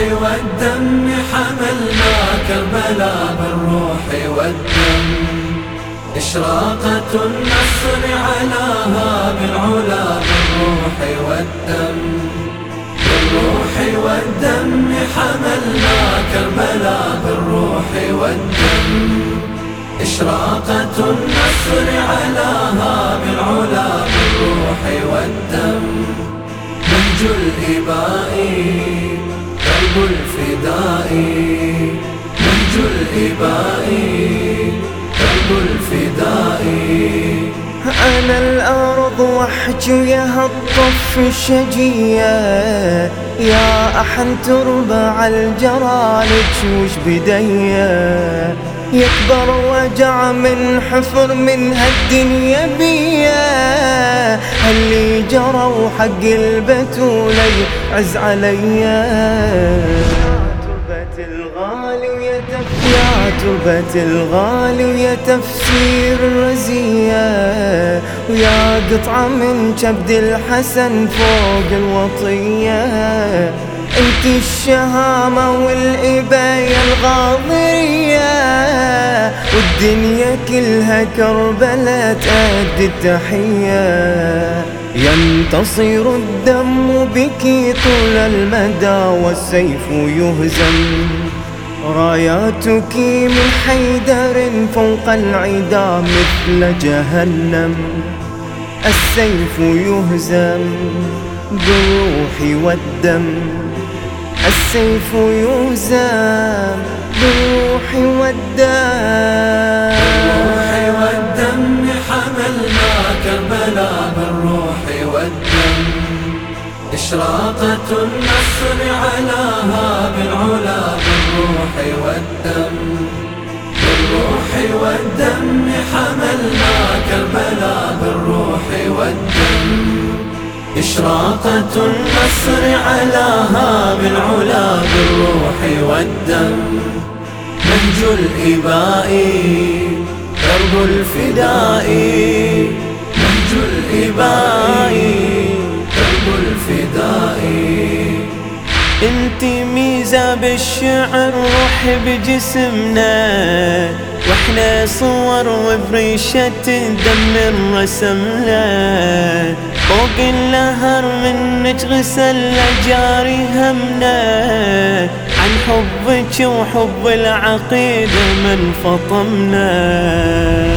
والدم حملنا كربلاء بالروح والدم، إشراقة النصر علاها بالعلا بالروح والدم، بالروح والدم حملنا كربلاء بالروح والدم، إشراقة النصر علاها بالعلا بالروح والدم، نهج الإباء درب الفداء، نهج الإباء درب الفداء. أنا الأرض وحجيها الطف الشجية، يا أحن تربع الجرالج وش بدية، يكبر وجع من حفر من هالدنيا بيا، اللي جرى وحق البتولي عز عليا. يا تربة الغالي ويا تفسير الرزية، ويا قطعة من كبد الحسن فوق الوطية، انت الشهامة والإباية الغاضرية، والدنيا كلها كربلة تأدي التحية، ينتصر الدم بك طول المدى والسيف يهزم، راياتك من حيدر فوق العدا مثل جهنم، السيف يهزم بالروح والدم، السيف يهزم بالروح والدم، بالروح والدم حملنا كربلاء بالروح والدم، إشراقة النصر علاها بالعلا بالروح والدم، بالروح والدم حملنا كربلاء بالروح والدم، إشراقة النصر علاها بالعلا بالروح والدم، نهج الإباء درب الفداء، نهج الإباء درب الفداء. انت ميزة بالشعر روح بجسمنا، واحنا صور وبريشة دم رسمنا، فوق النهر منك غسل جاري همنا، عن حبك وحب العقيدة من فطمنا.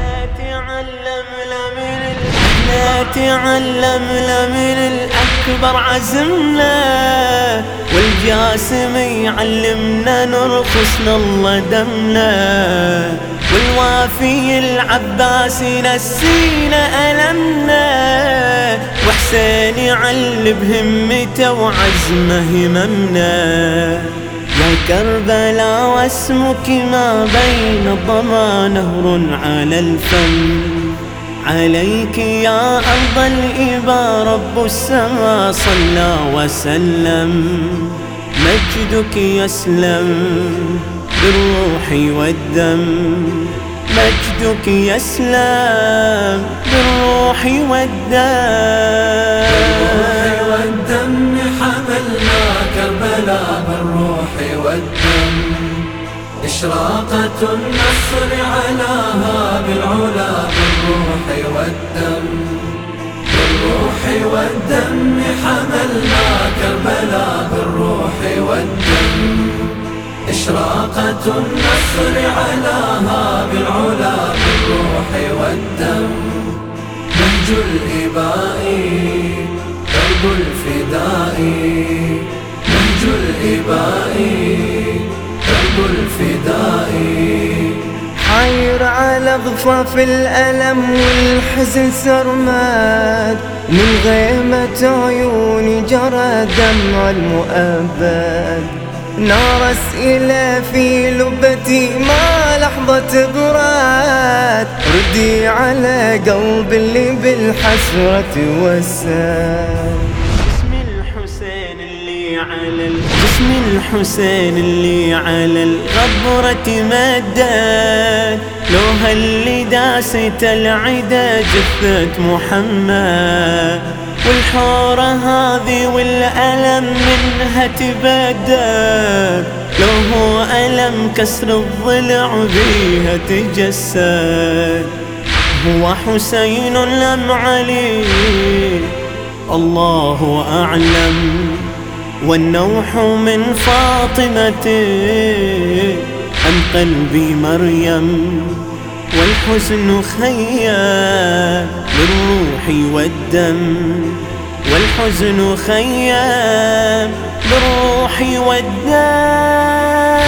تعلمنا من الأكبر عزمنا، والجاسم يعلمنا نرخص الله دمنا، والوافي العباسي نسينا ألمنا، وحسين يعل بهمته وعزمه هممنا. يا كربلاء واسمك ما بين الضما نهر على الفم، عليك يا أرض الإبا رب السما صلى وسلم، مجدك يسلم بالروح والدم، مجدك يسلم بالروح والدم، بالروح والدم حملنا كربلاء بالروح والدم، إشراقة النصر علاها بالعلا بالروح والدم، بالروح والدم حملنا كربلاء بالروح والدم، إشراقة النصر علاها بالعلا بالروح والدم، نهج الإباء درب الفداء، نهج الإباء درب الفداء. حاير على ضفاف الألم والحزن سرماد، من غيمة عيوني جرى دمع المؤبد، نار أسئلة في لبتي ما لحظة براد، ردي على قلب اللي بالحسرة والساد. جسم الحسين اللي على الغبرة مدد، لوها اللي داست العدا جثة محمد، الحورة هذه والألم منها تبدد، لو هو ألم كسر الضلع بيها تجسد. هو حسين لم علي الله أعلم، والنوح من فاطمة أم قلبي مريم، والحزن خيام بالروح والدم، والحزن خيام بالروح والدم.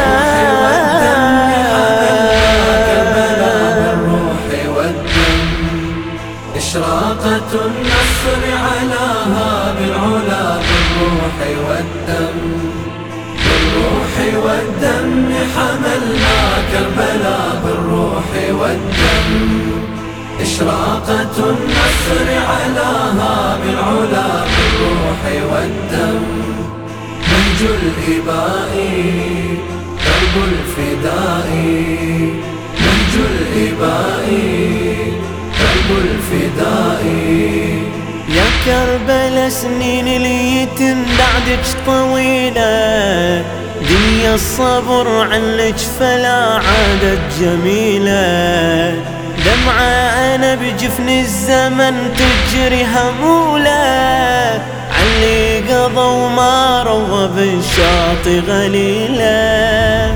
إشراقة النصر علاها بالعلا بالروح والدم، بالروح والدم حملنا كربلاء بالروح والدم. إشراقة النصر علاها بالعلا بالروح والدم. نهج الإباء درب الفداء، نهج الإباء درب الفداء. يا كربلا سنين اليتم بعدك طويلة، دنيا الصبر عنك فلا عادت جميلة. دمعة أنا بجفن الزمن تجري همولة، علي قضى وما روى بالشاطئ غليلة.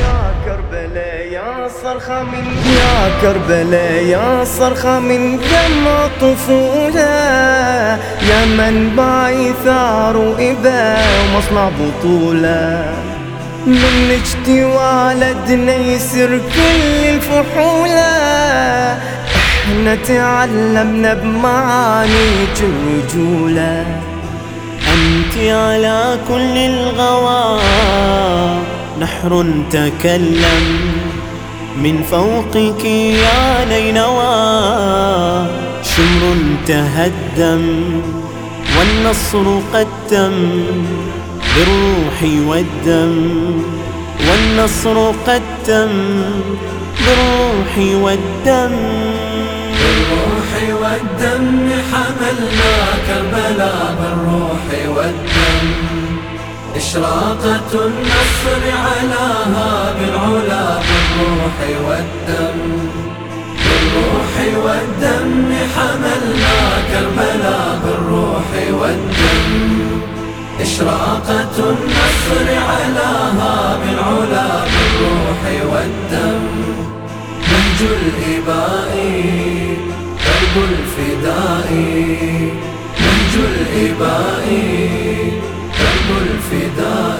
يا كربلاء يا صرخة من دمع طفولة، يا منبع ثار وإبا ومصنع بطولة. منك تولدنا يسر كل الفحولة، احنا تعلمنا بمعانيك الرجولة. أنت على كل الغوى نحر تكلم، من فوقك يا نينوى شمر تهدم، والنصر قد تم بالروح والدم، والنصر قد تم بالروح والدم. بالروح والدم حملنا كربلاء بالروح والدم. إشراقة النصر علاها بالعلا بالروح والدم، بالروح والدم حملنا كربلاء بالروح والدم. إشراقة النصر علاها بالعلا بالروح والدم. نهج الإباء درب الفداء، نهج الإباء درب الفداء.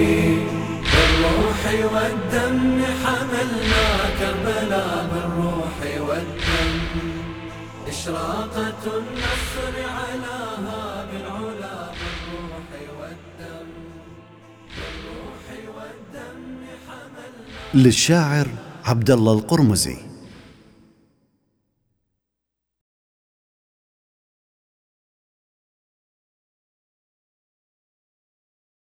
بالروح والدم حملنا كربلاء بالروح والدم. إشراقة النصر علاها بالعلا بالروح والدم، بالروح والدم حملنا. للشاعر عبد الله القرمزي.